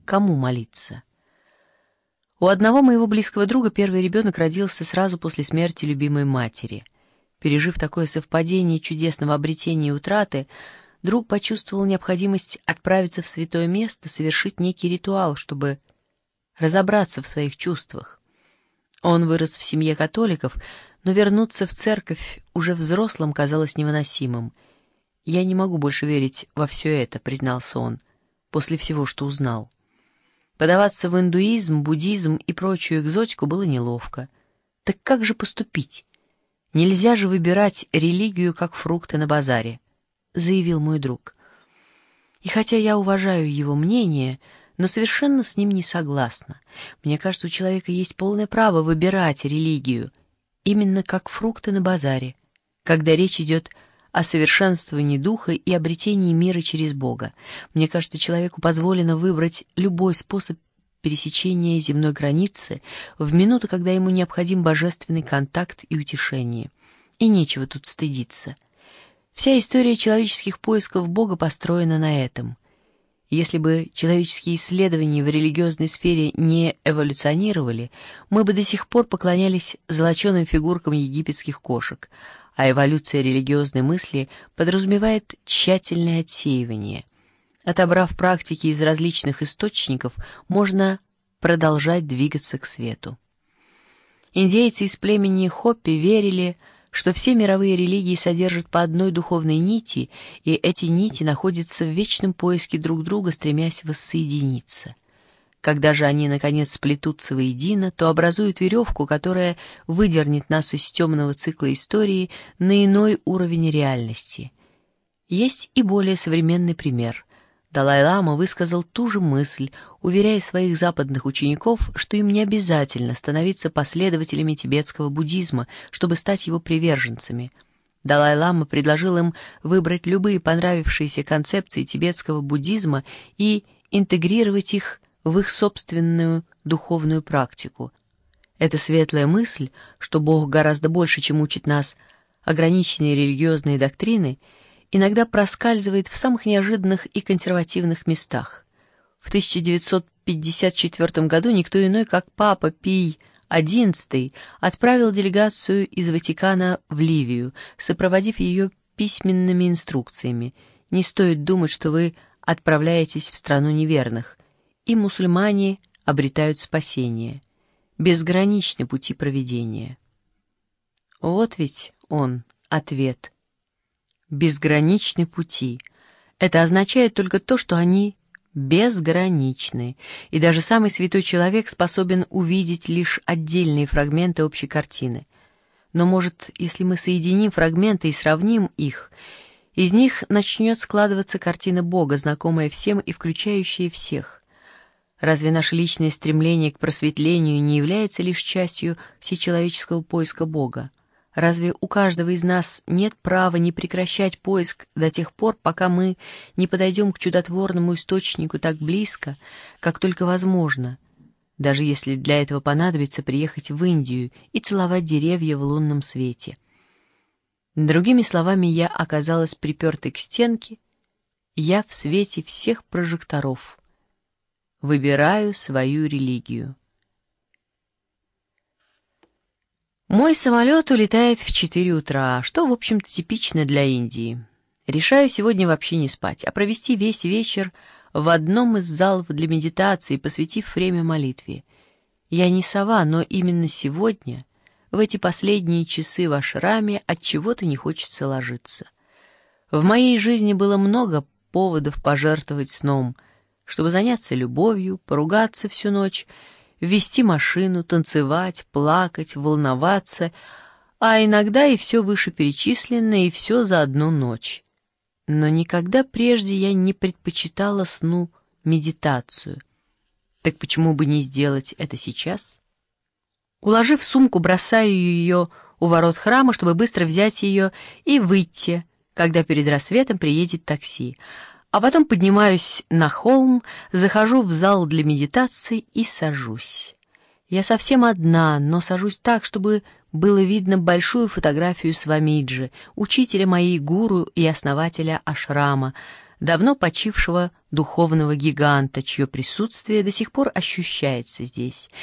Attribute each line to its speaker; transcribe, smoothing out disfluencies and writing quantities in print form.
Speaker 1: кому молиться. У одного моего близкого друга первый ребенок родился сразу после смерти любимой матери. Пережив такое совпадение чудесного обретения и утраты, друг почувствовал необходимость отправиться в святое место, совершить некий ритуал, чтобы разобраться в своих чувствах. Он вырос в семье католиков, но вернуться в церковь уже взрослым казалось невыносимым. «Я не могу больше верить во все это», — признался он, после всего, что узнал. Подаваться в индуизм, буддизм и прочую экзотику было неловко. Так как же поступить? Нельзя же выбирать религию, как фрукты на базаре, — заявил мой друг. И хотя я уважаю его мнение, но совершенно с ним не согласна. Мне кажется, у человека есть полное право выбирать религию, именно как фрукты на базаре, когда речь идет о совершенствовании духа и обретении мира через Бога. Мне кажется, человеку позволено выбрать любой способ пересечения земной границы в минуту, когда ему необходим божественный контакт и утешение. И нечего тут стыдиться. Вся история человеческих поисков Бога построена на этом. Если бы человеческие исследования в религиозной сфере не эволюционировали, мы бы до сих пор поклонялись золоченым фигуркам египетских кошек, а эволюция религиозной мысли подразумевает тщательное отсеивание. Отобрав практики из различных источников, можно продолжать двигаться к свету. Индейцы из племени Хоппи верили, что все мировые религии содержат по одной духовной нити, и эти нити находятся в вечном поиске друг друга, стремясь воссоединиться. Когда же они, наконец, сплетутся воедино, то образуют веревку, которая выдернет нас из темного цикла истории на иной уровень реальности. Есть и более современный пример. Далай-лама высказал ту же мысль, уверяя своих западных учеников, что им не обязательно становиться последователями тибетского буддизма, чтобы стать его приверженцами. Далай-лама предложил им выбрать любые понравившиеся концепции тибетского буддизма и интегрировать их в их собственную духовную практику. Эта светлая мысль, что Бог гораздо больше, чем учит нас ограниченные религиозные доктрины, иногда проскальзывает в самых неожиданных и консервативных местах. В 1954 году никто иной, как Папа Пий XI, отправил делегацию из Ватикана в Ливию, сопроводив ее письменными инструкциями. «Не стоит думать, что вы отправляетесь в страну неверных, и мусульмане обретают спасение. Безграничны пути провидения». Вот ведь он, ответ. Безграничны пути. Это означает только то, что они безграничны, и даже самый святой человек способен увидеть лишь отдельные фрагменты общей картины. Но, может, если мы соединим фрагменты и сравним их, из них начнет складываться картина Бога, знакомая всем и включающая всех. Разве наше личное стремление к просветлению не является лишь частью всечеловеческого поиска Бога? Разве у каждого из нас нет права не прекращать поиск до тех пор, пока мы не подойдем к чудотворному источнику так близко, как только возможно, даже если для этого понадобится приехать в Индию и целовать деревья в лунном свете? Другими словами, я оказалась припертой к стенке, я в свете всех прожекторов. Выбираю свою религию. Мой самолет улетает в 4 утра, что, в общем-то, типично для Индии. Решаю сегодня вообще не спать, а провести весь вечер в одном из залов для медитации, посвятив время молитве. Я не сова, но именно сегодня, в эти последние часы в ашраме, отчего-то не хочется ложиться. В моей жизни было много поводов пожертвовать сном, чтобы заняться любовью, поругаться всю ночь, вести машину, танцевать, плакать, волноваться, а иногда и все вышеперечисленное, и все за одну ночь. Но никогда прежде я не предпочитала сну медитацию. Так почему бы не сделать это сейчас? Уложив сумку, бросаю ее у ворот храма, чтобы быстро взять ее и выйти, когда перед рассветом приедет такси. А потом поднимаюсь на холм, захожу в зал для медитации и сажусь. Я совсем одна, но сажусь так, чтобы было видно большую фотографию Свамиджи, учителя моей гуру и основателя ашрама, давно почившего духовного гиганта, чье присутствие до сих пор ощущается здесь,